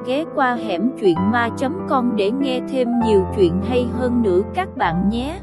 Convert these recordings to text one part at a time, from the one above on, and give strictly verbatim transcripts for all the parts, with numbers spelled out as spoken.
ghé qua hẻm truyện ma chấm com để nghe thêm nhiều chuyện hay hơn nữa các bạn nhé.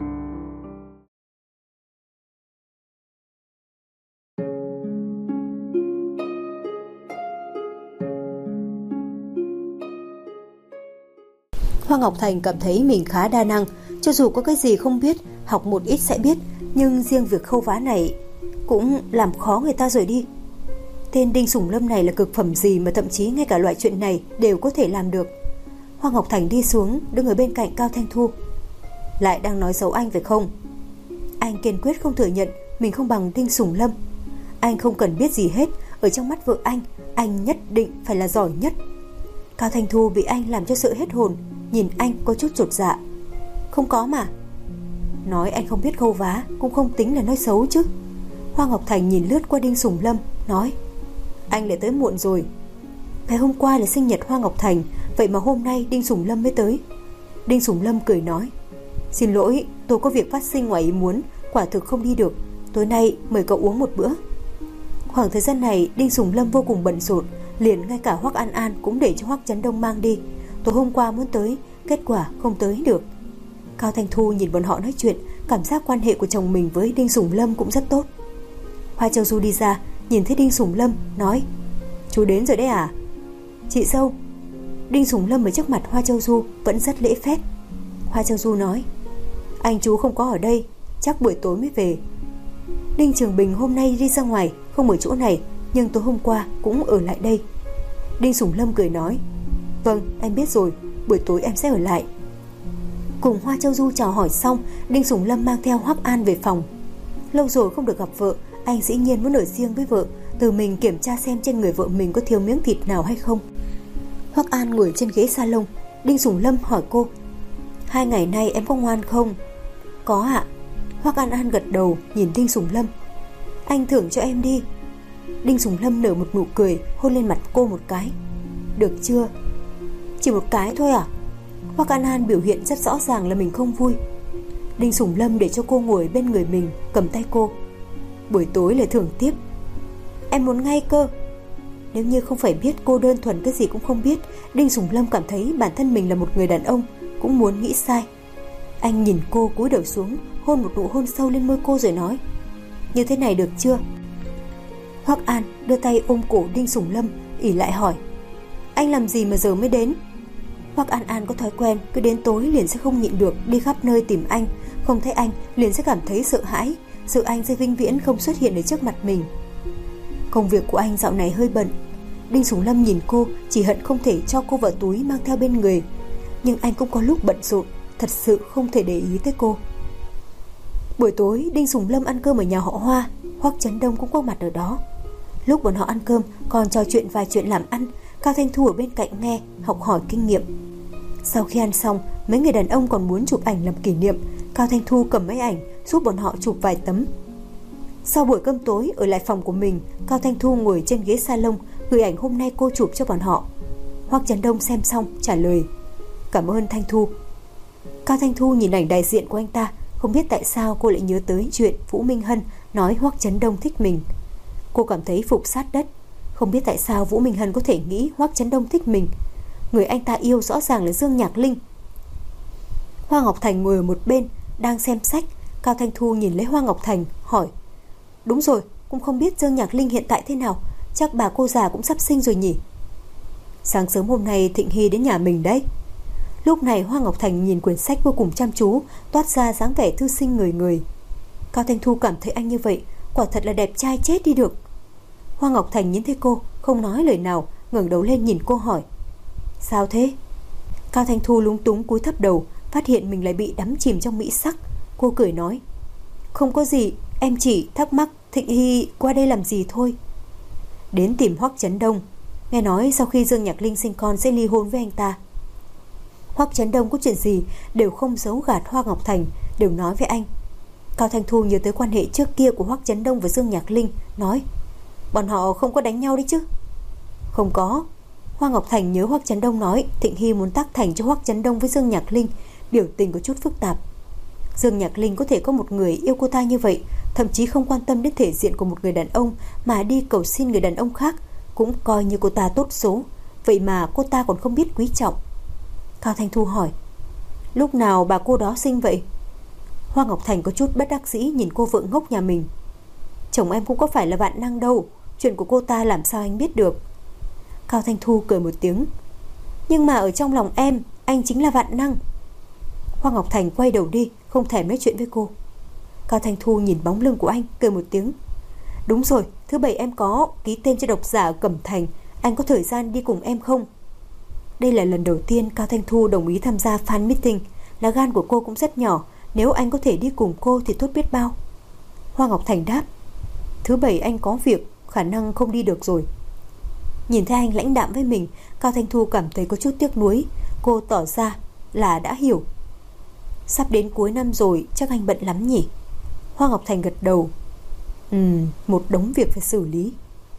Hoa Ngọc Thành cảm thấy mình khá đa năng, cho dù có cái gì không biết, học một ít sẽ biết, nhưng riêng việc khâu vá này cũng làm khó người ta rồi đi. Tên Đinh Sủng Lâm này là cực phẩm gì mà thậm chí ngay cả loại chuyện này đều có thể làm được. Hoa Ngọc Thành đi xuống, đứng ở bên cạnh Cao Thanh Thu. Lại đang nói xấu anh phải không? Anh kiên quyết không thừa nhận mình không bằng Đinh Sủng Lâm. Anh không cần biết gì hết, ở trong mắt vợ anh, anh nhất định phải là giỏi nhất. Cao Thanh Thu bị anh làm cho sợ hết hồn, nhìn anh có chút chột dạ. Không có mà. Nói anh không biết khâu vá cũng không tính là nói xấu chứ. Hoa Ngọc Thành nhìn lướt qua Đinh Sủng Lâm, nói: Anh lại tới muộn rồi. Ngày hôm qua là sinh nhật Hoa Ngọc Thành, vậy mà hôm nay Đinh Sủng Lâm mới tới. Đinh Sủng Lâm cười nói: Xin lỗi, tôi có việc phát sinh ngoài ý muốn, quả thực không đi được. Tối nay mời cậu uống một bữa. Khoảng thời gian này Đinh Sủng Lâm vô cùng bận rộn, liền ngay cả Hoắc An An cũng để cho Hoắc Chấn Đông mang đi. Tối hôm qua muốn tới, kết quả không tới được. Cao Thanh Thu nhìn bọn họ nói chuyện, cảm giác quan hệ của chồng mình với Đinh Sủng Lâm cũng rất tốt. Hoa Châu Du đi ra, nhìn thấy Đinh Sủng Lâm, nói: Chú đến rồi đấy à? Chị dâu. Đinh Sủng Lâm ở trước mặt Hoa Châu Du vẫn rất lễ phép. Hoa Châu Du nói: Anh chú không có ở đây, chắc buổi tối mới về. Đinh Trường Bình hôm nay đi ra ngoài, không ở chỗ này, nhưng tối hôm qua cũng ở lại đây. Đinh Sủng Lâm cười nói: Vâng, em biết rồi, buổi tối em sẽ ở lại. Cùng Hoa Châu Du chào hỏi xong, Đinh Sủng Lâm mang theo Hoắc An về phòng. Lâu rồi không được gặp vợ, anh dĩ nhiên muốn ở riêng với vợ, tự mình kiểm tra xem trên người vợ mình có thiếu miếng thịt nào hay không. Hoắc An ngồi trên ghế salon, Đinh Sủng Lâm hỏi cô: Hai ngày nay em có ngoan không? Có ạ. Hoắc An An gật đầu, nhìn Đinh Sủng Lâm. Anh thưởng cho em đi. Đinh Sủng Lâm nở một nụ cười, hôn lên mặt cô một cái. Được chưa? Chỉ một cái thôi à? Hoắc An An biểu hiện rất rõ ràng là mình không vui. Đinh Sủng Lâm để cho cô ngồi bên người mình, cầm tay cô. Buổi tối là thưởng tiếp. Em muốn ngay cơ. Nếu như không phải biết cô đơn thuần cái gì cũng không biết, Đinh Sủng Lâm cảm thấy bản thân mình là một người đàn ông, cũng muốn nghĩ sai. Anh nhìn cô cúi đầu xuống, hôn một nụ hôn sâu lên môi cô rồi nói: Như thế này được chưa? Hoắc An đưa tay ôm cổ Đinh Sủng Lâm, ỉ lại hỏi: Anh làm gì mà giờ mới đến? Hoắc An An có thói quen cứ đến tối liền sẽ không nhịn được đi khắp nơi tìm anh, không thấy anh liền sẽ cảm thấy sợ hãi, sợ anh sẽ vĩnh viễn không xuất hiện ở trước mặt mình. Công việc của anh dạo này hơi bận. Đinh Sủng Lâm nhìn cô, chỉ hận không thể cho cô vào túi mang theo bên người. Nhưng anh cũng có lúc bận rộn, thật sự không thể để ý tới cô. Buổi tối Đinh Sủng Lâm ăn cơm ở nhà họ Hoa, Hoắc Chấn Đông cũng có mặt ở đó. Lúc bọn họ ăn cơm còn trò chuyện vài chuyện làm ăn, Cao Thanh Thu ở bên cạnh nghe, học hỏi kinh nghiệm. Sau khi ăn xong, mấy người đàn ông còn muốn chụp ảnh làm kỷ niệm. Cao Thanh Thu cầm máy ảnh giúp bọn họ chụp vài tấm. Sau buổi cơm tối ở lại phòng của mình, Cao Thanh Thu ngồi trên ghế salon gửi ảnh hôm nay cô chụp cho bọn họ. Hoắc Chấn Đông xem xong trả lời: Cảm ơn Thanh Thu. Cao Thanh Thu nhìn ảnh đại diện của anh ta, không biết tại sao cô lại nhớ tới chuyện Vũ Minh Hân nói Hoắc Chấn Đông thích mình. Cô cảm thấy phục sát đất. Không biết tại sao Vũ Minh Hân có thể nghĩ Hoắc Chấn Đông thích mình. Người anh ta yêu rõ ràng là Dương Nhạc Linh. Hoa Ngọc Thành ngồi ở một bên đang xem sách. Cao Thanh Thu nhìn lấy Hoa Ngọc Thành hỏi: Đúng rồi, cũng không biết Dương Nhạc Linh hiện tại thế nào, chắc bà cô già cũng sắp sinh rồi nhỉ. Sáng sớm hôm nay Thịnh Hy đến nhà mình đấy. Lúc này Hoa Ngọc Thành nhìn quyển sách vô cùng chăm chú, toát ra dáng vẻ thư sinh người người. Cao Thanh Thu cảm thấy anh như vậy quả thật là đẹp trai chết đi được. Hoa Ngọc Thành nhìn thấy cô không nói lời nào, ngẩng đầu lên nhìn cô hỏi: Sao thế? Cao Thanh Thu lúng túng cúi thấp đầu, phát hiện mình lại bị đắm chìm trong mỹ sắc. Cô cười nói: Không có gì, em chỉ thắc mắc Thịnh Hy qua đây làm gì thôi. Đến tìm Hoắc Chấn Đông, nghe nói sau khi Dương Nhạc Linh sinh con sẽ ly hôn với anh ta. Hoắc Chấn Đông có chuyện gì đều không giấu gạt Hoa Ngọc Thành, đều nói với anh. Cao Thanh Thu nhớ tới quan hệ trước kia của Hoắc Chấn Đông và Dương Nhạc Linh, nói: Bọn họ không có đánh nhau đấy chứ? Không có. Hoa Ngọc Thành nhớ Hoắc Chấn Đông nói Thịnh Hy muốn tác thành cho Hoắc Chấn Đông với Dương Nhạc Linh, biểu tình có chút phức tạp. Dương Nhạc Linh có thể có một người yêu cô ta như vậy, thậm chí không quan tâm đến thể diện của một người đàn ông mà đi cầu xin người đàn ông khác, cũng coi như cô ta tốt số. vậy mà cô ta còn không biết quý trọng. Cao Thanh Thu hỏi, lúc nào bà cô đó sinh vậy? Hoa Ngọc Thành có chút bất đắc dĩ nhìn cô vợ ngốc nhà mình. Chồng em cũng có phải là vạn năng đâu, chuyện của cô ta làm sao anh biết được? Cao Thanh Thu cười một tiếng, nhưng mà ở trong lòng em, anh chính là vạn năng. Hoa Ngọc Thành quay đầu đi, không thèm nói chuyện với cô. Cao Thanh Thu nhìn bóng lưng của anh, cười một tiếng. Đúng rồi, thứ bảy em có ký tên cho độc giả ở Cẩm Thành, anh có thời gian đi cùng em không? Đây là lần đầu tiên Cao Thanh Thu đồng ý tham gia fan meeting. Lá gan của cô cũng rất nhỏ, nếu anh có thể đi cùng cô thì tốt biết bao. Hoa Ngọc Thành đáp, thứ bảy anh có việc, khả năng không đi được rồi. Nhìn thấy anh lãnh đạm với mình, Cao Thanh Thu cảm thấy có chút tiếc nuối. Cô tỏ ra là đã hiểu. Sắp đến cuối năm rồi, chắc anh bận lắm nhỉ? Hoa Ngọc Thành gật đầu. Ừm, một đống việc phải xử lý.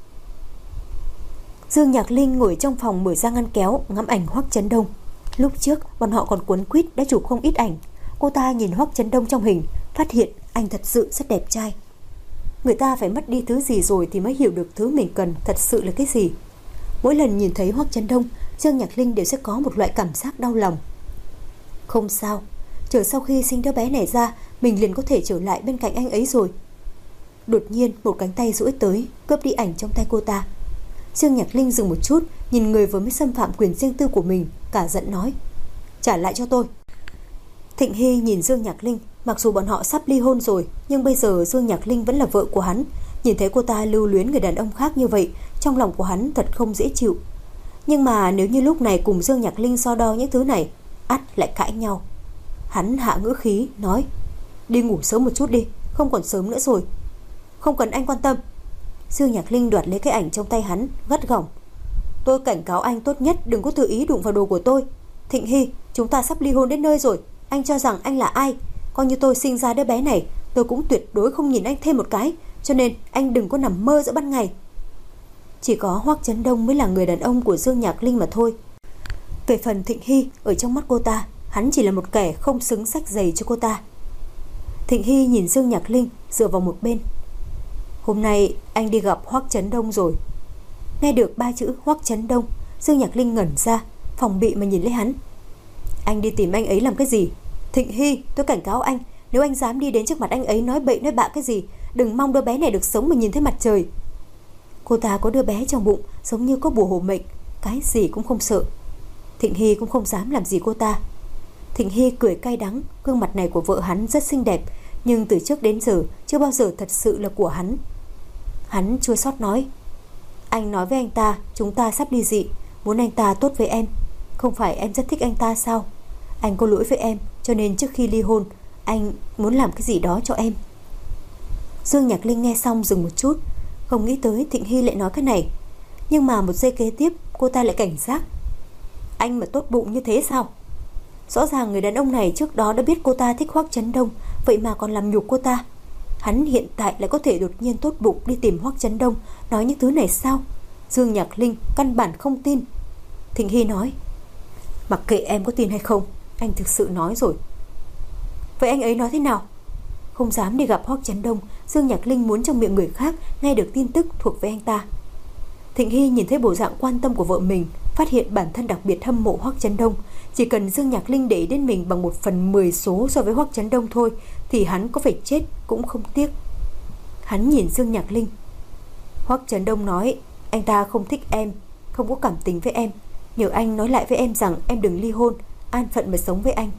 Dương Nhạc Linh ngồi trong phòng mở ra ngăn kéo, ngắm ảnh Hoắc Chấn Đông. Lúc trước bọn họ còn cuốn quýt đã chụp không ít ảnh. Cô ta nhìn Hoắc Chấn Đông trong hình, phát hiện anh thật sự rất đẹp trai. Người ta phải mất đi thứ gì rồi thì mới hiểu được thứ mình cần thật sự là cái gì. Mỗi lần nhìn thấy Hoắc Chấn Đông, Dương Nhạc Linh đều sẽ có một loại cảm giác đau lòng. Không sao, chờ sau khi sinh đứa bé này ra, mình liền có thể trở lại bên cạnh anh ấy rồi. Đột nhiên một cánh tay duỗi tới, cướp đi ảnh trong tay cô ta. Dương Nhạc Linh dừng một chút, nhìn người vừa mới xâm phạm quyền riêng tư của mình, cả giận nói, trả lại cho tôi. Thịnh Hy nhìn Dương Nhạc Linh, mặc dù bọn họ sắp ly hôn rồi, nhưng bây giờ Dương Nhạc Linh vẫn là vợ của hắn. Nhìn thấy cô ta lưu luyến người đàn ông khác như vậy, trong lòng của hắn thật không dễ chịu. Nhưng mà nếu như lúc này cùng Dương Nhạc Linh so đo những thứ này, ắt lại cãi nhau. Hắn hạ ngữ khí, nói, đi ngủ sớm một chút đi, không còn sớm nữa rồi. Không cần anh quan tâm. Dương Nhạc Linh đoạt lấy cái ảnh trong tay hắn, gắt gỏng, tôi cảnh cáo anh tốt nhất đừng có tự ý đụng vào đồ của tôi. Thịnh Hy, chúng ta sắp ly hôn đến nơi rồi, anh cho rằng anh là ai? Coi như tôi sinh ra đứa bé này, tôi cũng tuyệt đối không nhìn anh thêm một cái, cho nên anh đừng có nằm mơ giữa ban ngày. Chỉ có Hoắc Chấn Đông mới là người đàn ông của Dương Nhạc Linh mà thôi. Về phần Thịnh Hy, ở trong mắt cô ta, hắn chỉ là một kẻ không xứng xách giày cho cô ta. Thịnh Hy nhìn Dương Nhạc Linh dựa vào một bên. Hôm nay anh đi gặp Hoắc Chấn Đông rồi. Nghe được ba chữ Hoắc Chấn Đông, Dương Nhạc Linh ngẩn ra, phòng bị mà nhìn lấy hắn. Anh đi tìm anh ấy làm cái gì? Thịnh Hy, tôi cảnh cáo anh, nếu anh dám đi đến trước mặt anh ấy nói bậy nói bạ cái gì, đừng mong đứa bé này được sống mà nhìn thấy mặt trời. Cô ta có đứa bé trong bụng, giống như có bùa hộ mệnh, cái gì cũng không sợ. Thịnh Hy cũng không dám làm gì cô ta. Thịnh Hy cười cay đắng, gương mặt này của vợ hắn rất xinh đẹp, nhưng từ trước đến giờ chưa bao giờ thật sự là của hắn. Hắn chua xót nói, anh nói với anh ta chúng ta sắp ly dị, muốn anh ta tốt với em. Không phải em rất thích anh ta sao? Anh có lỗi với em, cho nên trước khi ly hôn anh muốn làm cái gì đó cho em. Dương Nhạc Linh nghe xong dừng một chút, không nghĩ tới Thịnh Hy lại nói cái này. Nhưng mà một giây kế tiếp cô ta lại cảnh giác. Anh mà tốt bụng như thế sao? Rõ ràng người đàn ông này trước đó đã biết cô ta thích Hoắc Chấn Đông, vậy mà còn làm nhục cô ta. Hắn hiện tại lại có thể đột nhiên tốt bụng đi tìm Hoắc Chấn Đông nói những thứ này sao? Dương Nhạc Linh căn bản không tin. Thịnh Hy nói, mặc kệ em có tin hay không, anh thực sự nói rồi. Vậy anh ấy nói thế nào? Không dám đi gặp Hoắc Chấn Đông, Dương Nhạc Linh muốn trong miệng người khác nghe được tin tức thuộc về anh ta. Thịnh Hy nhìn thấy bộ dạng quan tâm của vợ mình, phát hiện bản thân đặc biệt hâm mộ Hoắc Chấn Đông. Chỉ cần Dương Nhạc Linh để ý đến mình bằng một phần mười số so với Hoắc Chấn Đông thôi, thì hắn có phải chết cũng không tiếc. Hắn nhìn Dương Nhạc Linh. Hoắc Chấn Đông nói, anh ta không thích em, không có cảm tình với em, nhờ anh nói lại với em rằng em đừng ly hôn, an phận mà sống với anh.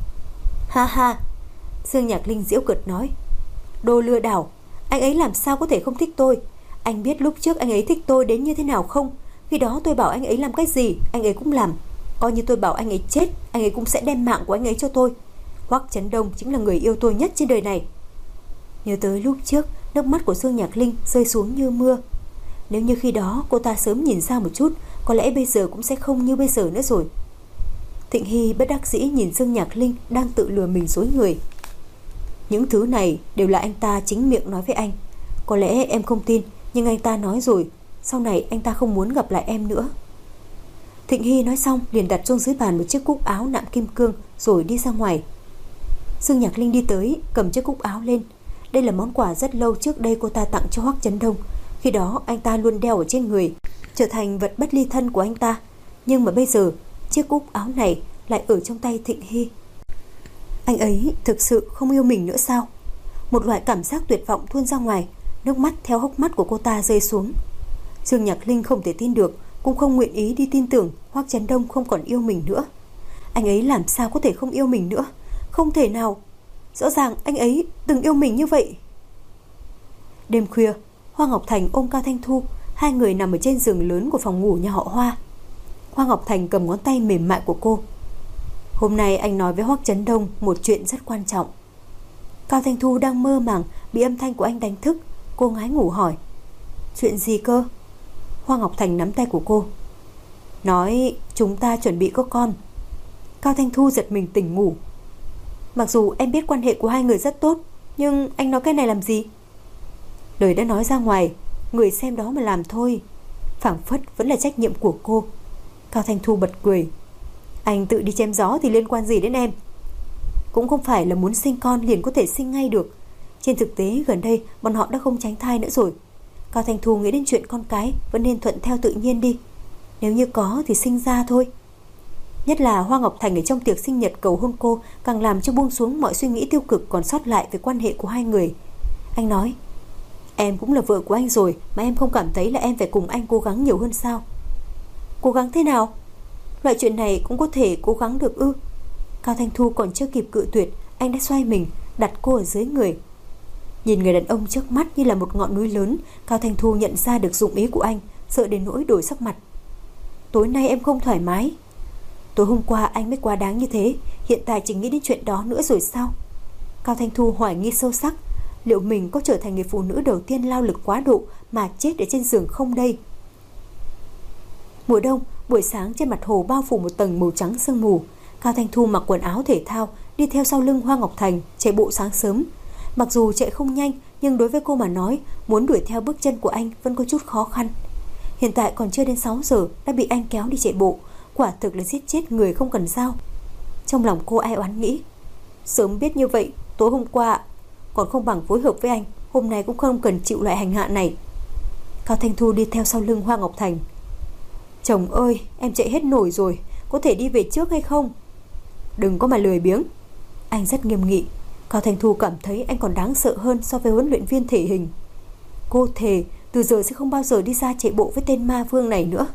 Ha ha. Dương Nhạc Linh giễu cợt nói, đồ lừa đảo, anh ấy làm sao có thể không thích tôi? Anh biết lúc trước anh ấy thích tôi đến như thế nào không? Khi đó tôi bảo anh ấy làm cái gì, anh ấy cũng làm. Coi như tôi bảo anh ấy chết, anh ấy cũng sẽ đem mạng của anh ấy cho tôi. Hoắc Chấn Đông chính là người yêu tôi nhất trên đời này. Nhớ tới lúc trước, nước mắt của Dương Nhạc Linh rơi xuống như mưa. Nếu như khi đó cô ta sớm nhìn ra một chút, có lẽ bây giờ cũng sẽ không như bây giờ nữa rồi. Thịnh Hy bất đắc dĩ nhìn Dương Nhạc Linh đang tự lừa mình dối người. Những thứ này đều là anh ta chính miệng nói với anh. Có lẽ em không tin, nhưng anh ta nói rồi, sau này anh ta không muốn gặp lại em nữa. Thịnh Hy nói xong liền đặt xuống dưới bàn một chiếc cúc áo nạm kim cương rồi đi ra ngoài. Dương Nhạc Linh đi tới, cầm chiếc cúc áo lên. Đây là món quà rất lâu trước đây cô ta tặng cho Hoắc Chấn Đông. Khi đó anh ta luôn đeo ở trên người, trở thành vật bất ly thân của anh ta. Nhưng mà bây giờ chiếc cúc áo này lại ở trong tay Thịnh Hy. Anh ấy thực sự không yêu mình nữa sao? Một loại cảm giác tuyệt vọng tuôn ra ngoài, nước mắt theo hốc mắt của cô ta rơi xuống. Dương Nhạc Linh không thể tin được, cũng không nguyện ý đi tin tưởng Hoắc Chấn Đông không còn yêu mình nữa. Anh ấy làm sao có thể không yêu mình nữa? Không thể nào. Rõ ràng anh ấy từng yêu mình như vậy. Đêm khuya, Hoa Ngọc Thành ôm Cao Thanh Thu, hai người nằm ở trên giường lớn của phòng ngủ nhà họ Hoa. Hoa Ngọc Thành cầm ngón tay mềm mại của cô. Hôm nay anh nói với Hoắc Chấn Đông một chuyện rất quan trọng. Cao Thanh Thu đang mơ màng, bị âm thanh của anh đánh thức. Cô ngái ngủ hỏi: Chuyện gì cơ? Hoa Ngọc Thành nắm tay của cô, nói chúng ta chuẩn bị có con. Cao Thanh Thu giật mình tỉnh ngủ. Mặc dù em biết quan hệ của hai người rất tốt, nhưng anh nói cái này làm gì? Lời đã nói ra ngoài, người xem đó mà làm thôi. Phảng phất vẫn là trách nhiệm của cô. Cao Thanh Thu bật cười. Anh tự đi chém gió thì liên quan gì đến em? Cũng không phải là muốn sinh con liền có thể sinh ngay được. Trên thực tế gần đây bọn họ đã không tránh thai nữa rồi. Cao Thanh Thu nghĩ đến chuyện con cái vẫn nên thuận theo tự nhiên đi. Nếu như có thì sinh ra thôi. Nhất là Hoa Ngọc Thành ở trong tiệc sinh nhật cầu hôn cô càng làm cho buông xuống mọi suy nghĩ tiêu cực còn sót lại về quan hệ của hai người. Anh nói: Em cũng là vợ của anh rồi, mà em không cảm thấy là em phải cùng anh cố gắng nhiều hơn sao? Cố gắng thế nào? Loại chuyện này cũng có thể cố gắng được ư? Cao Thanh Thu còn chưa kịp cự tuyệt, anh đã xoay mình đặt cô ở dưới người. Nhìn người đàn ông trước mắt như là một ngọn núi lớn, Cao Thanh Thu nhận ra được dụng ý của anh, sợ đến nỗi đổi sắc mặt. Tối nay em không thoải mái. Tối hôm qua anh mới quá đáng như thế, hiện tại chỉ nghĩ đến chuyện đó nữa rồi sao? Cao Thanh Thu hoài nghi sâu sắc, liệu mình có trở thành người phụ nữ đầu tiên lao lực quá độ mà chết ở trên giường không đây? Mùa đông, buổi sáng trên mặt hồ bao phủ một tầng màu trắng sương mù. Cao Thanh Thu mặc quần áo thể thao, đi theo sau lưng Hoa Ngọc Thành chạy bộ sáng sớm. Mặc dù chạy không nhanh, nhưng đối với cô mà nói, muốn đuổi theo bước chân của anh vẫn có chút khó khăn. Hiện tại còn chưa đến sáu giờ đã bị anh kéo đi chạy bộ, quả thực là giết chết người không cần dao. Trong lòng cô ai oán nghĩ, sớm biết như vậy, tối hôm qua còn không bằng phối hợp với anh, hôm nay cũng không cần chịu loại hành hạ này. Cao Thanh Thu đi theo sau lưng Hoa Ngọc Thành. Chồng ơi, em chạy hết nổi rồi, có thể đi về trước hay không? Đừng có mà lười biếng. Anh rất nghiêm nghị. Cao Thanh Thu cảm thấy anh còn đáng sợ hơn so với huấn luyện viên thể hình. Cô thề từ giờ sẽ không bao giờ đi ra chạy bộ với tên ma vương này nữa.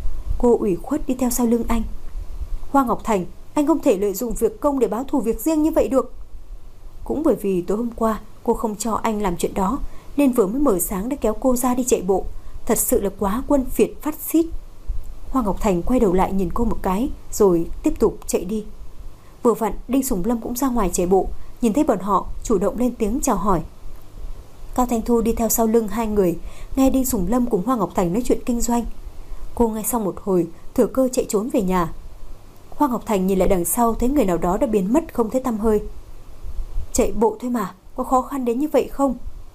Cô ủy khuất đi theo sau lưng anh. Hoa Ngọc Thành, anh không thể lợi dụng việc công để báo thù việc riêng như vậy được. Cũng bởi vì tối hôm qua cô không cho anh làm chuyện đó, nên vừa mới mở sáng đã kéo cô ra đi chạy bộ. Thật sự là quá quân phiệt phát xít. Hoa Ngọc Thành quay đầu lại nhìn cô một cái, rồi tiếp tục chạy đi. Vừa vặn Đinh Sùng Lâm cũng ra ngoài chạy bộ, nhìn thấy bọn họ chủ động lên tiếng chào hỏi. Cao Thanh Thu đi theo sau lưng hai người, nghe Đinh Sùng Lâm cùng Hoa Ngọc Thành nói chuyện kinh doanh. Cô nghe xong một hồi, thừa cơ chạy trốn về nhà. Hoa Ngọc Thành nhìn lại đằng sau, thấy người nào đó đã biến mất không thấy tăm hơi. Chạy bộ thôi mà, có khó khăn đến như vậy không?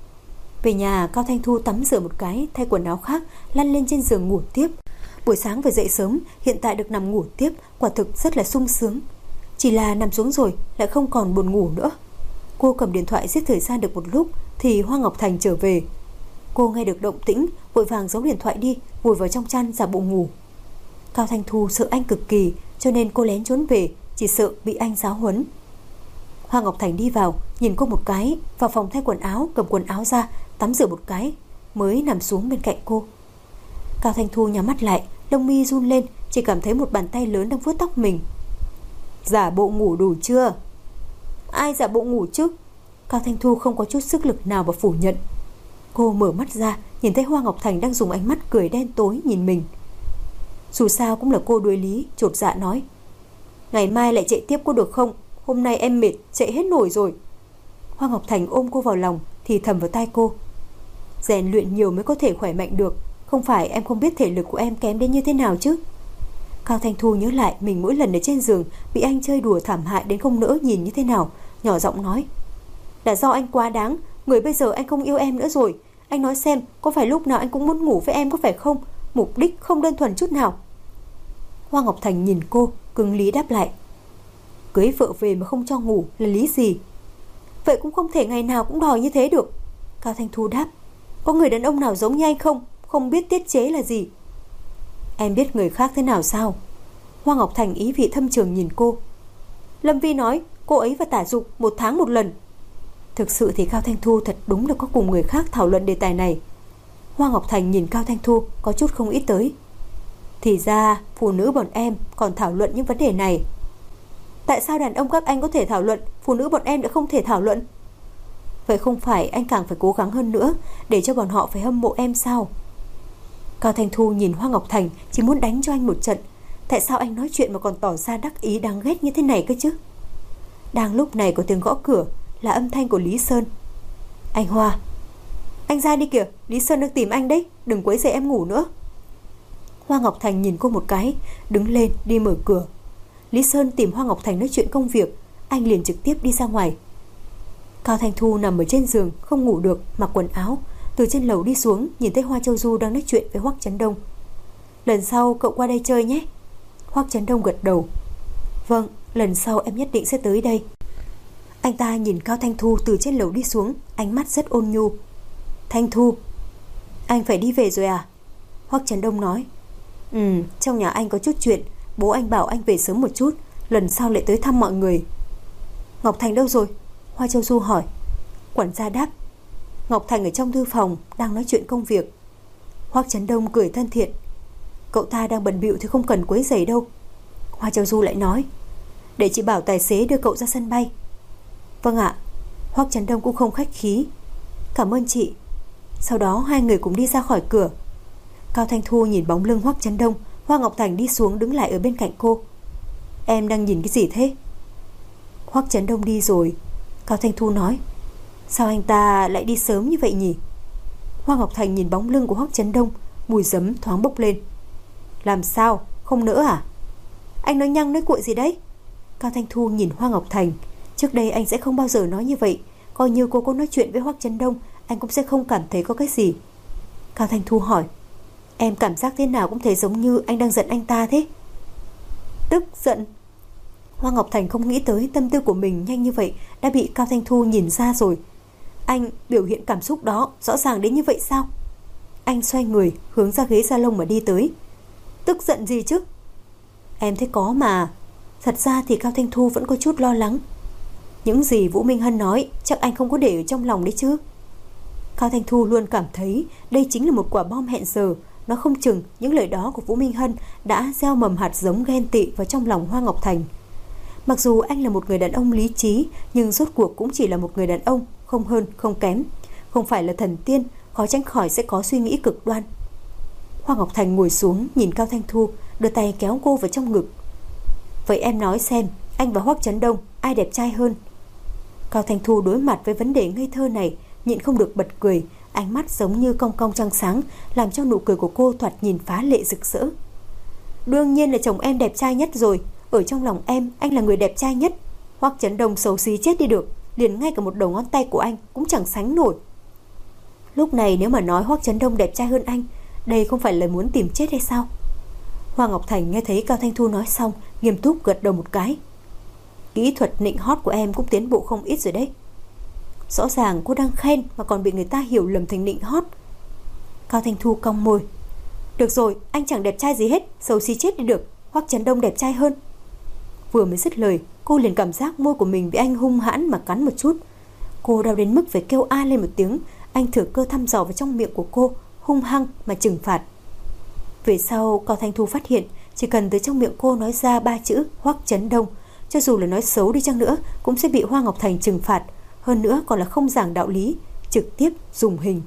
Về nhà, Cao Thanh Thu tắm rửa một cái, thay quần áo khác, lăn lên trên giường ngủ tiếp. Buổi sáng phải dậy sớm, hiện tại được nằm ngủ tiếp, quả thực rất là sung sướng. Chỉ là nằm xuống rồi lại không còn buồn ngủ nữa. Cô cầm điện thoại giết thời gian được một lúc thì Hoa Ngọc Thành trở về. Cô nghe được động tĩnh, vội vàng giấu điện thoại đi, vùi vào trong chăn giả bộ ngủ. Cao Thanh Thu sợ anh cực kỳ, cho nên cô lén trốn về, chỉ sợ bị anh giáo huấn. Hoa Ngọc Thành đi vào, nhìn cô một cái, vào phòng thay quần áo, cầm quần áo ra, tắm rửa một cái, mới nằm xuống bên cạnh cô. Cao Thanh Thu nhắm mắt lại, lông mi run lên, chỉ cảm thấy một bàn tay lớn đang vuốt tóc mình. Giả bộ ngủ đủ chưa? Ai giả bộ ngủ chứ? Cao Thanh Thu không có chút sức lực nào mà phủ nhận. Cô mở mắt ra, nhìn thấy Hoa Ngọc Thành đang dùng ánh mắt cười đen tối nhìn mình. Dù sao cũng là cô đối lý, chột dạ nói: Ngày mai lại chạy tiếp có được không? Hôm nay em mệt, chạy hết nổi rồi. Hoa Ngọc Thành ôm cô vào lòng, thì thầm vào tai cô: Rèn luyện nhiều mới có thể khỏe mạnh được, không phải em không biết thể lực của em kém đến như thế nào chứ? Cao Thanh Thu nhớ lại mình mỗi lần ở trên giường bị anh chơi đùa thảm hại đến không nỡ nhìn như thế nào, nhỏ giọng nói: Là do anh quá đáng, người bây giờ anh không yêu em nữa rồi. Anh nói xem, có phải lúc nào anh cũng muốn ngủ với em có phải không? Mục đích không đơn thuần chút nào. Hoa Ngọc Thành nhìn cô, cứng lý đáp lại: Cưới vợ về mà không cho ngủ là lý gì? Vậy cũng không thể ngày nào cũng đòi như thế được. Cao Thanh Thu đáp: Có người đàn ông nào giống như anh không? Không biết tiết chế là gì. Em biết người khác thế nào sao? Hoa Ngọc Thành ý vị thâm trường nhìn cô. Lâm Vi nói cô ấy và Tả Dục một tháng một lần. Thực sự thì Cao Thanh Thu thật đúng là có cùng người khác thảo luận đề tài này. Hoa Ngọc Thành nhìn Cao Thanh Thu có chút không ý tới. Thì ra phụ nữ bọn em còn thảo luận những vấn đề này. Tại sao đàn ông các anh có thể thảo luận, phụ nữ bọn em đã không thể thảo luận? Vậy không phải anh càng phải cố gắng hơn nữa để cho bọn họ phải hâm mộ em sao? Cao Thanh Thu nhìn Hoa Ngọc Thành chỉ muốn đánh cho anh một trận. Tại sao anh nói chuyện mà còn tỏ ra đắc ý đáng ghét như thế này cơ chứ? Đang lúc này có tiếng gõ cửa, là âm thanh của Lý Sơn. Anh Hoa, anh ra đi kìa, Lý Sơn đang tìm anh đấy, đừng quấy rầy em ngủ nữa. Hoa Ngọc Thành nhìn cô một cái, đứng lên đi mở cửa. Lý Sơn tìm Hoa Ngọc Thành nói chuyện công việc, anh liền trực tiếp đi ra ngoài. Cao Thanh Thu nằm ở trên giường không ngủ được, mặc quần áo, từ trên lầu đi xuống, nhìn thấy Hoa Châu Du đang nói chuyện với Hoắc Chấn Đông. Lần sau cậu qua đây chơi nhé. Hoắc Chấn Đông gật đầu. Vâng, lần sau em nhất định sẽ tới đây. Anh ta nhìn Cao Thanh Thu từ trên lầu đi xuống, ánh mắt rất ôn nhu. Thanh Thu, anh phải đi về rồi à? Hoắc Chấn Đông nói. Ừ, trong nhà anh có chút chuyện, bố anh bảo anh về sớm một chút, lần sau lại tới thăm mọi người. Ngọc Thành đâu rồi? Hoa Châu Du hỏi. Quản gia đáp. Ngọc Thành ở trong thư phòng đang nói chuyện công việc. Hoắc Chấn Đông cười thân thiện. Cậu ta đang bận bịu thì không cần quấy rầy đâu. Hoa Châu Du lại nói. Để chị bảo tài xế đưa cậu ra sân bay. Vâng ạ. Hoắc Chấn Đông cũng không khách khí. Cảm ơn chị. Sau đó hai người cùng đi ra khỏi cửa. Cao Thanh Thu nhìn bóng lưng Hoắc Chấn Đông, Hoa Ngọc Thành đi xuống đứng lại ở bên cạnh cô. Em đang nhìn cái gì thế? Hoắc Chấn Đông đi rồi. Cao Thanh Thu nói. Sao anh ta lại đi sớm như vậy nhỉ? Hoa Ngọc Thành nhìn bóng lưng của Hoắc Chấn Đông, mùi giấm thoáng bốc lên. Làm sao? Không nỡ à? Anh nói nhăng nói cuội gì đấy? Cao Thanh Thu nhìn Hoa Ngọc Thành. Trước đây anh sẽ không bao giờ nói như vậy. Coi như cô có nói chuyện với Hoắc Chấn Đông, anh cũng sẽ không cảm thấy có cái gì. Cao Thanh Thu hỏi. Em cảm giác thế nào cũng thấy giống như anh đang giận anh ta thế. Tức giận? Hoa Ngọc Thành không nghĩ tới tâm tư của mình nhanh như vậy đã bị Cao Thanh Thu nhìn ra rồi. Anh biểu hiện cảm xúc đó rõ ràng đến như vậy sao? Anh xoay người hướng ra ghế salon mà đi tới. Tức giận gì chứ? Em thấy có mà. Thật ra thì Cao Thanh Thu vẫn có chút lo lắng. Những gì Vũ Minh Hân nói chắc anh không có để ở trong lòng đấy chứ. Cao Thanh Thu luôn cảm thấy đây chính là một quả bom hẹn giờ. Nó không chừng những lời đó của Vũ Minh Hân đã gieo mầm hạt giống ghen tị vào trong lòng Hoa Ngọc Thành. Mặc dù anh là một người đàn ông lý trí, nhưng rốt cuộc cũng chỉ là một người đàn ông, không hơn không kém. Không phải là thần tiên, khó tránh khỏi sẽ có suy nghĩ cực đoan. Hoa Ngọc Thành ngồi xuống nhìn Cao Thanh Thu, đưa tay kéo cô vào trong ngực. Vậy em nói xem, anh và Hoắc Chấn Đông ai đẹp trai hơn? Cao Thanh Thu đối mặt với vấn đề ngây thơ này, nhịn không được bật cười, ánh mắt giống như cong cong trăng sáng, làm cho nụ cười của cô thoạt nhìn phá lệ rực rỡ. Đương nhiên là chồng em đẹp trai nhất rồi. Ở trong lòng em, anh là người đẹp trai nhất. Hoắc Chấn Đông xấu xí chết đi được, liền ngay cả một đầu ngón tay của anh cũng chẳng sánh nổi. Lúc này nếu mà nói Hoắc Chấn Đông đẹp trai hơn anh, đây không phải là muốn tìm chết hay sao? Hoa Ngọc Thành nghe thấy Cao Thanh Thu nói xong, nghiêm túc gật đầu một cái. Kỹ thuật nịnh hót của em cũng tiến bộ không ít rồi đấy. Rõ ràng cô đang khen mà còn bị người ta hiểu lầm thành nịnh hót. Cao Thanh Thu cong môi. Được rồi, anh chẳng đẹp trai gì hết, xấu xí chết đi được. Hoắc Chấn Đông đẹp trai hơn. Vừa mới dứt lời, cô liền cảm giác môi của mình bị anh hung hãn mà cắn một chút. Cô đau đến mức phải kêu a lên một tiếng. Anh thừa cơ thăm dò vào trong miệng của cô, hung hăng mà trừng phạt. Về sau Cao Thanh Thu phát hiện, chỉ cần từ trong miệng cô nói ra ba chữ Hoắc Chấn Đông, cho dù là nói xấu đi chăng nữa cũng sẽ bị Hoa Ngọc Thành trừng phạt. Hơn nữa còn là không giảng đạo lý, trực tiếp dùng hình.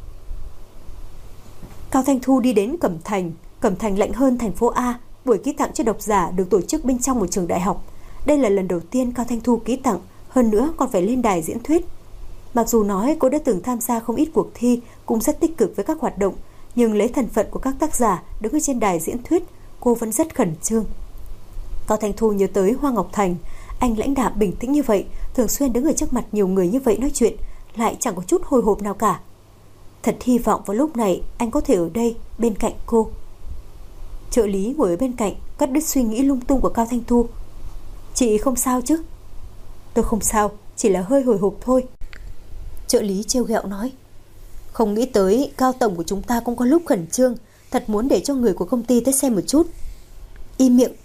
Cao Thanh Thu đi đến Cẩm Thành. Cẩm Thành lạnh hơn thành phố A. Buổi ký tặng cho độc giả được tổ chức bên trong một trường đại học. Đây là lần đầu tiên Cao Thanh Thu ký tặng, hơn nữa còn phải lên đài diễn thuyết. Mặc dù nói cô đã từng tham gia không ít cuộc thi, cũng rất tích cực với các hoạt động, nhưng lấy thân phận của các tác giả đứng ở trên đài diễn thuyết, cô vẫn rất khẩn trương. Cao Thanh Thu nhớ tới Hoa Ngọc Thành. Anh lãnh đạm bình tĩnh như vậy, thường xuyên đứng ở trước mặt nhiều người như vậy nói chuyện, lại chẳng có chút hồi hộp nào cả. Thật hy vọng vào lúc này anh có thể ở đây bên cạnh cô. Trợ lý ngồi ở bên cạnh cắt đứt suy nghĩ lung tung của Cao Thanh Thu. Chị không sao chứ? Tôi không sao, chỉ là hơi hồi hộp thôi. Trợ lý trêu ghẹo nói. Không nghĩ tới Cao tổng của chúng ta cũng có lúc khẩn trương, thật muốn để cho người của công ty tới xem một chút. Im miệng.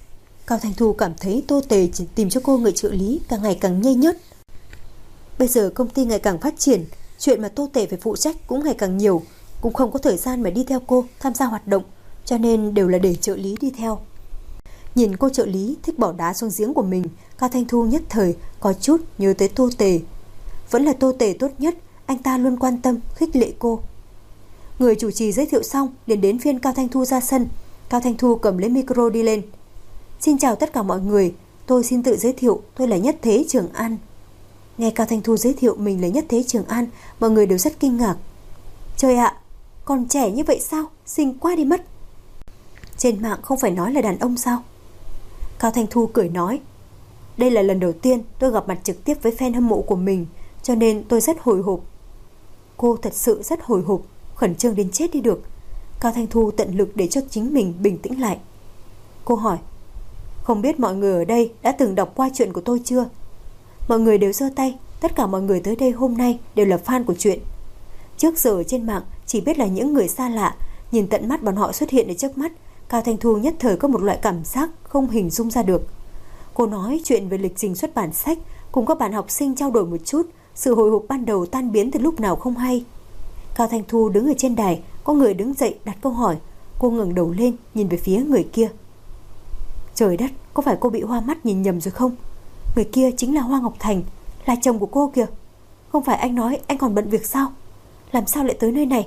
Cao Thanh Thu cảm thấy Tô Tề chỉ tìm cho cô người trợ lý càng ngày càng nhây nhớt. Bây giờ công ty ngày càng phát triển, chuyện mà Tô Tề phải phụ trách cũng ngày càng nhiều, cũng không có thời gian mà đi theo cô tham gia hoạt động, cho nên đều là để trợ lý đi theo. Nhìn cô trợ lý thích bỏ đá xuống giếng của mình, Cao Thanh Thu nhất thời có chút nhớ tới Tô Tề. Vẫn là Tô Tề tốt nhất, anh ta luôn quan tâm, khích lệ cô. Người chủ trì giới thiệu xong, liền đến phiên Cao Thanh Thu ra sân. Cao Thanh Thu cầm lấy micro đi lên. Xin chào tất cả mọi người, tôi xin tự giới thiệu, tôi là Nhất Thế Trường An. Nghe Cao Thanh Thu giới thiệu mình là Nhất Thế Trường An, mọi người đều rất kinh ngạc. Trời ạ, còn trẻ như vậy sao, xinh quá đi mất. Trên mạng không phải nói là đàn ông sao? Cao Thanh Thu cười nói, đây là lần đầu tiên tôi gặp mặt trực tiếp với fan hâm mộ của mình, cho nên tôi rất hồi hộp. Cô thật sự rất hồi hộp, khẩn trương đến chết đi được. Cao Thanh Thu tận lực để cho chính mình bình tĩnh lại. Cô hỏi, không biết mọi người ở đây đã từng đọc qua chuyện của tôi chưa? Mọi người đều giơ tay, tất cả mọi người tới đây hôm nay đều là fan của chuyện. Trước giờ trên mạng chỉ biết là những người xa lạ, nhìn tận mắt bọn họ xuất hiện ở trước mắt, Cao Thanh Thu nhất thời có một loại cảm giác không hình dung ra được. Cô nói chuyện về lịch trình xuất bản sách, cùng các bạn học sinh trao đổi một chút, sự hồi hộp ban đầu tan biến từ lúc nào không hay. Cao Thanh Thu đứng ở trên đài, có người đứng dậy đặt câu hỏi. Cô ngẩng đầu lên nhìn về phía người kia. Trời đất, có phải cô bị hoa mắt nhìn nhầm rồi không? Người kia chính là Hoa Ngọc Thành, là chồng của cô kìa. Không phải anh nói anh còn bận việc sao? Làm sao lại tới nơi này?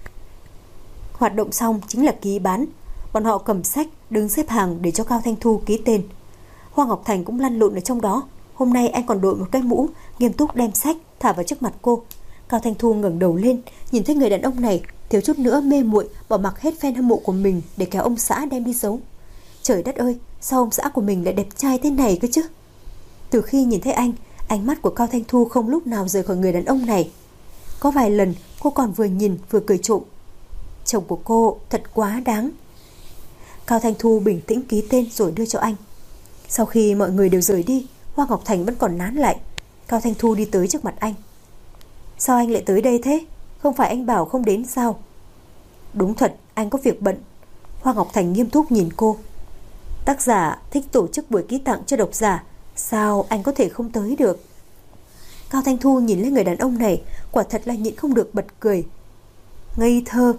Hoạt động xong chính là ký bán. Bọn họ cầm sách đứng xếp hàng để cho Cao Thanh Thu ký tên. Hoa Ngọc Thành cũng lăn lộn ở trong đó. Hôm nay anh còn đội một cái mũ, nghiêm túc đem sách thả vào trước mặt cô. Cao Thanh Thu ngẩng đầu lên, nhìn thấy người đàn ông này, thiếu chút nữa mê muội bỏ mặc hết fan hâm mộ của mình để kéo ông xã đem đi giấu. Trời đất ơi, sao ông xã của mình lại đẹp trai thế này cơ chứ? Từ khi nhìn thấy anh, ánh mắt của Cao Thanh Thu không lúc nào rời khỏi người đàn ông này. Có vài lần cô còn vừa nhìn vừa cười trộm. Chồng của cô thật quá đáng. Cao Thanh Thu bình tĩnh ký tên rồi đưa cho anh. Sau khi mọi người đều rời đi, Hoa Ngọc Thành vẫn còn nán lại. Cao Thanh Thu đi tới trước mặt anh. Sao anh lại tới đây thế? Không phải anh bảo không đến sao? Đúng thật, anh có việc bận. Hoa Ngọc Thành nghiêm túc nhìn cô. Tác giả thích tổ chức buổi ký tặng cho độc giả, sao anh có thể không tới được? Cao Thanh Thu nhìn lên người đàn ông này, quả thật là nhịn không được bật cười. Ngây thơ.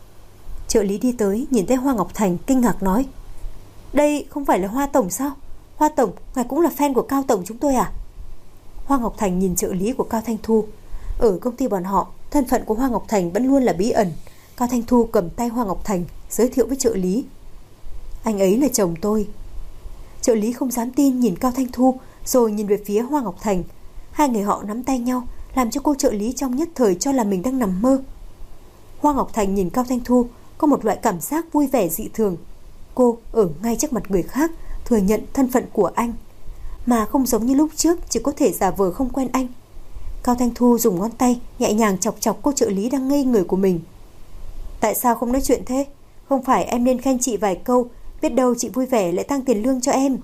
Trợ lý đi tới, nhìn thấy Hoa Ngọc Thành kinh ngạc nói, đây không phải là Hoa Tổng sao? Hoa Tổng, ngài cũng là fan của Cao Tổng chúng tôi à? Hoa Ngọc Thành nhìn trợ lý của Cao Thanh Thu. Ở công ty bọn họ, thân phận của Hoa Ngọc Thành vẫn luôn là bí ẩn. Cao Thanh Thu cầm tay Hoa Ngọc Thành, giới thiệu với trợ lý. Anh ấy là chồng tôi. Trợ lý không dám tin nhìn Cao Thanh Thu, rồi nhìn về phía Hoa Ngọc Thành. Hai người họ nắm tay nhau, làm cho cô trợ lý trong nhất thời cho là mình đang nằm mơ. Hoa Ngọc Thành nhìn Cao Thanh Thu, có một loại cảm giác vui vẻ dị thường. Cô ở ngay trước mặt người khác, thừa nhận thân phận của anh, mà không giống như lúc trước chỉ có thể giả vờ không quen anh. Cao Thanh Thu dùng ngón tay nhẹ nhàng chọc chọc cô trợ lý đang ngây người của mình. Tại sao không nói chuyện thế? Không phải em nên khen chị vài câu, biết đâu chị vui vẻ lại tăng tiền lương cho em.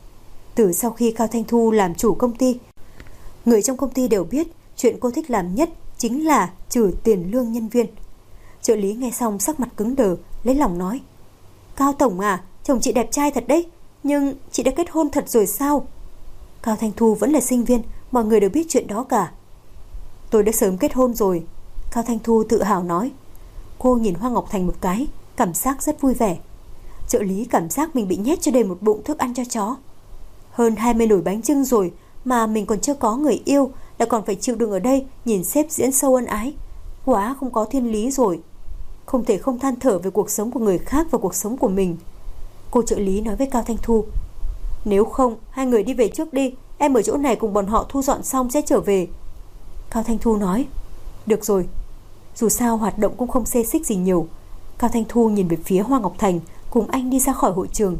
Từ sau khi Cao Thanh Thu làm chủ công ty, người trong công ty đều biết chuyện cô thích làm nhất chính là trừ tiền lương nhân viên. Trợ lý nghe xong sắc mặt cứng đờ, lấy lòng nói, Cao Tổng à, chồng chị đẹp trai thật đấy, nhưng chị đã kết hôn thật rồi sao? Cao Thanh Thu vẫn là sinh viên, mọi người đều biết chuyện đó cả. Tôi đã sớm kết hôn rồi, Cao Thanh Thu tự hào nói. Cô nhìn Hoa Ngọc Thành một cái, cảm giác rất vui vẻ. Trợ lý cảm giác mình bị nhét cho đầy một bụng thức ăn cho chó. Hơn hai mươi nồi bánh chưng rồi mà mình còn chưa có người yêu, lại còn phải chịu đựng ở đây nhìn sếp diễn sâu ân ái. Quá không có thiên lý rồi. Không thể không than thở về cuộc sống của người khác và cuộc sống của mình. Cô trợ lý nói với Cao Thanh Thu, nếu không hai người đi về trước đi, em ở chỗ này cùng bọn họ thu dọn xong sẽ trở về. Cao Thanh Thu nói, được rồi. Dù sao hoạt động cũng không xê xích gì nhiều. Cao Thanh Thu nhìn về phía Hoa Ngọc Thành, cùng anh đi ra khỏi hội trường.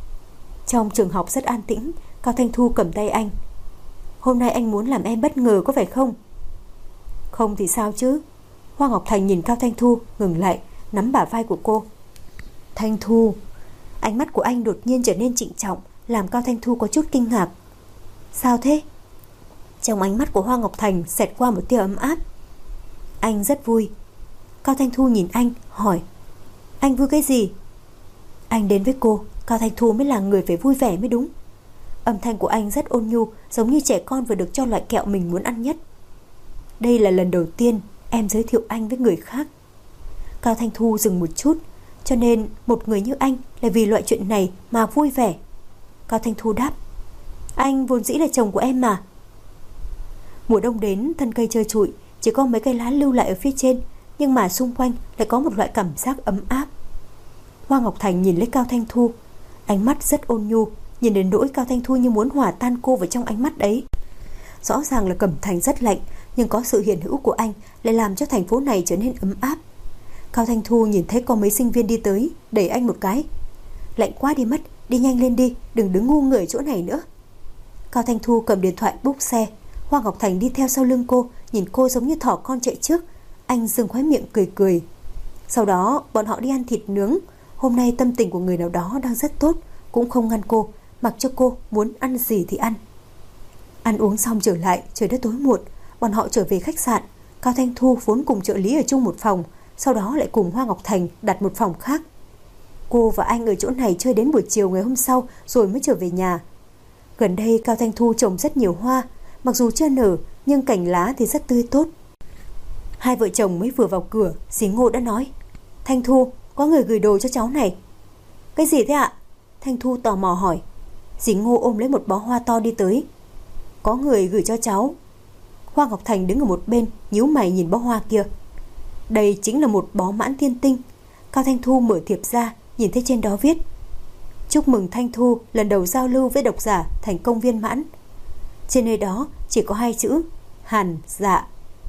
Trong trường học rất an tĩnh, Cao Thanh Thu cầm tay anh. Hôm nay anh muốn làm em bất ngờ có phải không? Không thì sao chứ? Hoa Ngọc Thành nhìn Cao Thanh Thu, ngừng lại, nắm bả vai của cô. Thanh Thu. Ánh mắt của anh đột nhiên trở nên trịnh trọng, làm Cao Thanh Thu có chút kinh ngạc. Sao thế? Trong ánh mắt của Hoa Ngọc Thành xẹt qua một tia ấm áp. Anh rất vui. Cao Thanh Thu nhìn anh, hỏi, anh vui cái gì? Anh đến với cô, Cao Thanh Thu mới là người phải vui vẻ mới đúng. Âm thanh của anh rất ôn nhu, giống như trẻ con vừa được cho loại kẹo mình muốn ăn nhất. Đây là lần đầu tiên em giới thiệu anh với người khác. Cao Thanh Thu dừng một chút. Cho nên một người như anh là vì loại chuyện này mà vui vẻ. Cao Thanh Thu đáp: Anh vốn dĩ là chồng của em mà. Mùa đông đến, thân cây trơ trụi, chỉ có mấy cây lá lưu lại ở phía trên, nhưng mà xung quanh lại có một loại cảm giác ấm áp. Hoa Ngọc Thành nhìn lấy Cao Thanh Thu, ánh mắt rất ôn nhu, nhìn đến nỗi Cao Thanh Thu như muốn hòa tan cô vào trong ánh mắt ấy. Rõ ràng là Cẩm Thành rất lạnh, nhưng có sự hiện hữu của anh lại làm cho thành phố này trở nên ấm áp. Cao Thanh Thu nhìn thấy có mấy sinh viên đi tới, đẩy anh một cái: Lạnh quá đi mất, đi nhanh lên đi, đừng đứng ngu người chỗ này nữa. Cao Thanh Thu cầm điện thoại búc xe. Hoa Ngọc Thành đi theo sau lưng cô, nhìn cô giống như thỏ con chạy trước. Anh dừng khóe miệng cười cười. Sau đó bọn họ đi ăn thịt nướng. Hôm nay tâm tình của người nào đó đang rất tốt, cũng không ngăn cô, mặc cho cô muốn ăn gì thì ăn. Ăn uống xong trở lại, trời đã tối muộn. Bọn họ trở về khách sạn. Cao Thanh Thu vốn cùng trợ lý ở chung một phòng, sau đó lại cùng Hoa Ngọc Thành đặt một phòng khác. Cô và anh ở chỗ này chơi đến buổi chiều ngày hôm sau rồi mới trở về nhà. Gần đây Cao Thanh Thu trồng rất nhiều hoa, mặc dù chưa nở nhưng cành lá thì rất tươi tốt. Hai vợ chồng mới vừa vào cửa, dì Ngô đã nói: Thanh Thu, có người gửi đồ cho cháu này. Cái gì thế ạ? Thanh Thu tò mò hỏi. Dì Ngô ôm lấy một bó hoa to đi tới. Có người gửi cho cháu. Hoa Ngọc Thành đứng ở một bên, nhíu mày nhìn bó hoa kia. Đây chính là một bó mãn thiên tinh. Cao Thanh Thu mở thiệp ra, nhìn thấy trên đó viết: Chúc mừng Thanh Thu lần đầu giao lưu với độc giả thành công viên mãn. Trên nơi đó chỉ có hai chữ: Hàn Dạ.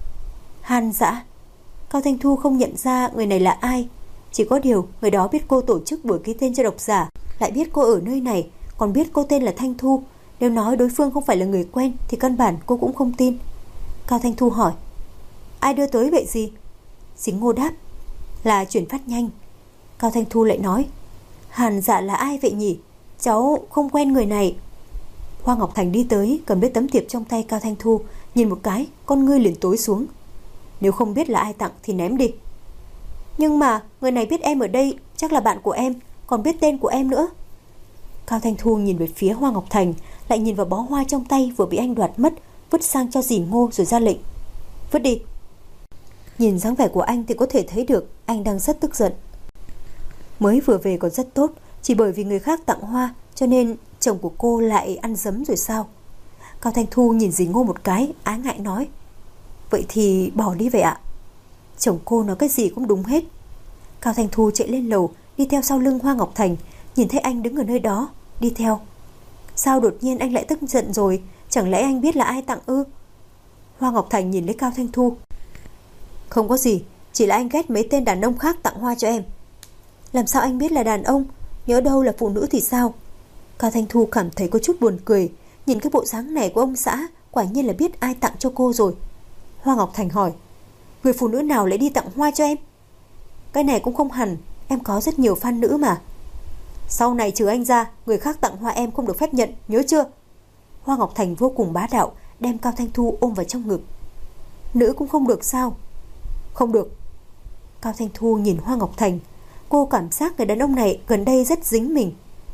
Hàn Dạ? Cao Thanh Thu không nhận ra người này là ai. Chỉ có điều người đó biết cô tổ chức buổi ký tên cho độc giả, lại biết cô ở nơi này, còn biết cô tên là Thanh Thu. Nếu nói đối phương không phải là người quen thì căn bản cô cũng không tin. Cao Thanh Thu hỏi: Ai đưa tới vậy gì? Dì Ngô đáp: Là chuyển phát nhanh. Cao Thanh Thu lại nói: Hàn Dạ là ai vậy nhỉ? Cháu không quen người này. Hoa Ngọc Thành đi tới, cầm lấy tấm thiệp trong tay Cao Thanh Thu, nhìn một cái, con ngươi liền tối xuống. Nếu không biết là ai tặng thì ném đi. Nhưng mà người này biết em ở đây, chắc là bạn của em, còn biết tên của em nữa. Cao Thanh Thu nhìn về phía Hoa Ngọc Thành, lại nhìn vào bó hoa trong tay vừa bị anh đoạt mất, vứt sang cho dì Ngô rồi ra lệnh: Vứt đi. Nhìn dáng vẻ của anh thì có thể thấy được anh đang rất tức giận. Mới vừa về còn rất tốt, chỉ bởi vì người khác tặng hoa cho nên chồng của cô lại ăn dấm rồi sao? Cao Thanh Thu nhìn dì Ngô một cái, ái ngại nói: Vậy thì bỏ đi vậy ạ. Chồng cô nói cái gì cũng đúng hết. Cao Thanh Thu chạy lên lầu, đi theo sau lưng Hoa Ngọc Thành, nhìn thấy anh đứng ở nơi đó, đi theo. Sao đột nhiên anh lại tức giận rồi? Chẳng lẽ anh biết là ai tặng ư? Hoa Ngọc Thành nhìn lấy Cao Thanh Thu: Không có gì, chỉ là anh ghét mấy tên đàn ông khác tặng hoa cho em. Làm sao anh biết là đàn ông? Nhớ đâu là phụ nữ thì sao? Cao Thanh Thu cảm thấy có chút buồn cười. Nhìn cái bộ dáng này của ông xã, quả nhiên là biết ai tặng cho cô rồi. Hoa Ngọc Thành hỏi: Người phụ nữ nào lại đi tặng hoa cho em? Cái này cũng không hẳn, em có rất nhiều fan nữ mà. Sau này trừ anh ra, người khác tặng hoa em không được phép nhận, nhớ chưa? Hoa Ngọc Thành vô cùng bá đạo, đem Cao Thanh Thu ôm vào trong ngực. Nữ cũng không được sao? Không được. Cao Thanh Thu nhìn Hoa Ngọc Thành, cô cảm giác người đàn ông này gần đây rất dính mình.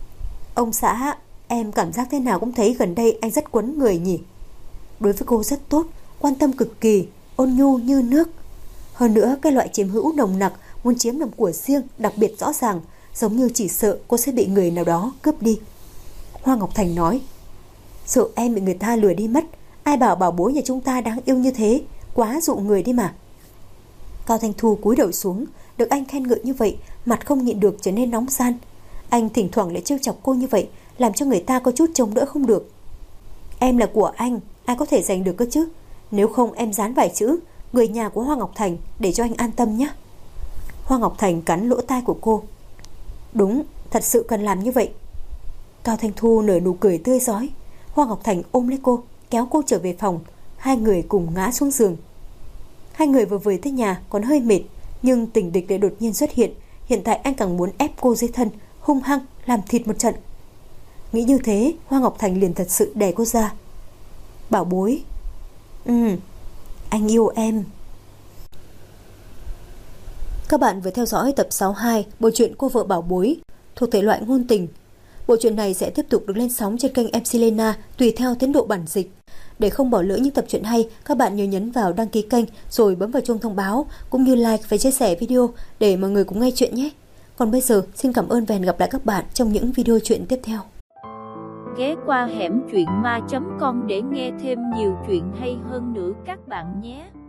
Ông xã, em cảm giác thế nào cũng thấy gần đây anh rất quấn người nhỉ? Đối với cô rất tốt, quan tâm cực kỳ, ôn nhu như nước. Hơn nữa cái loại chiếm hữu nồng nặc, muốn chiếm làm của riêng đặc biệt rõ ràng, giống như chỉ sợ cô sẽ bị người nào đó cướp đi. Hoa Ngọc Thành nói: Sợ em bị người ta lừa đi mất. Ai bảo bảo bối nhà chúng ta đáng yêu như thế, quá dụ người đi mà. Cao Thanh Thu cúi đầu xuống, được anh khen ngợi như vậy, mặt không nhịn được trở nên nóng gian. Anh thỉnh thoảng lại trêu chọc cô như vậy, làm cho người ta có chút chống đỡ không được. Em là của anh, ai có thể giành được cơ chứ? Nếu không em dán vài chữ người nhà của Hoa Ngọc Thành để cho anh an tâm nhé. Hoa Ngọc Thành cắn lỗ tai của cô: Đúng, thật sự cần làm như vậy. Cao Thanh Thu nở nụ cười tươi rói. Hoa Ngọc Thành ôm lấy cô, kéo cô trở về phòng. Hai người cùng ngã xuống giường. Hai người vừa về tới nhà còn hơi mệt, nhưng tình địch lại đột nhiên xuất hiện. Hiện tại anh càng muốn ép cô dưới thân, hung hăng làm thịt một trận. Nghĩ như thế, Hoa Ngọc Thành liền thật sự đè cô ra. Bảo bối. Ừ, anh yêu em. Các bạn vừa theo dõi tập sáu mươi hai bộ truyện Cô vợ bảo bối thuộc thể loại ngôn tình. Bộ truyện này sẽ tiếp tục được lên sóng trên kênh em xê Lena tùy theo tiến độ bản dịch. Để không bỏ lỡ những tập truyện hay, các bạn nhớ nhấn vào đăng ký kênh rồi bấm vào chuông thông báo, cũng như like và chia sẻ video để mọi người cùng nghe chuyện nhé. Còn bây giờ, xin cảm ơn và hẹn gặp lại các bạn trong những video chuyện tiếp theo. Ghé qua hẻm truyện ma chấm com để nghe thêm nhiều chuyện hay hơn nữa các bạn nhé.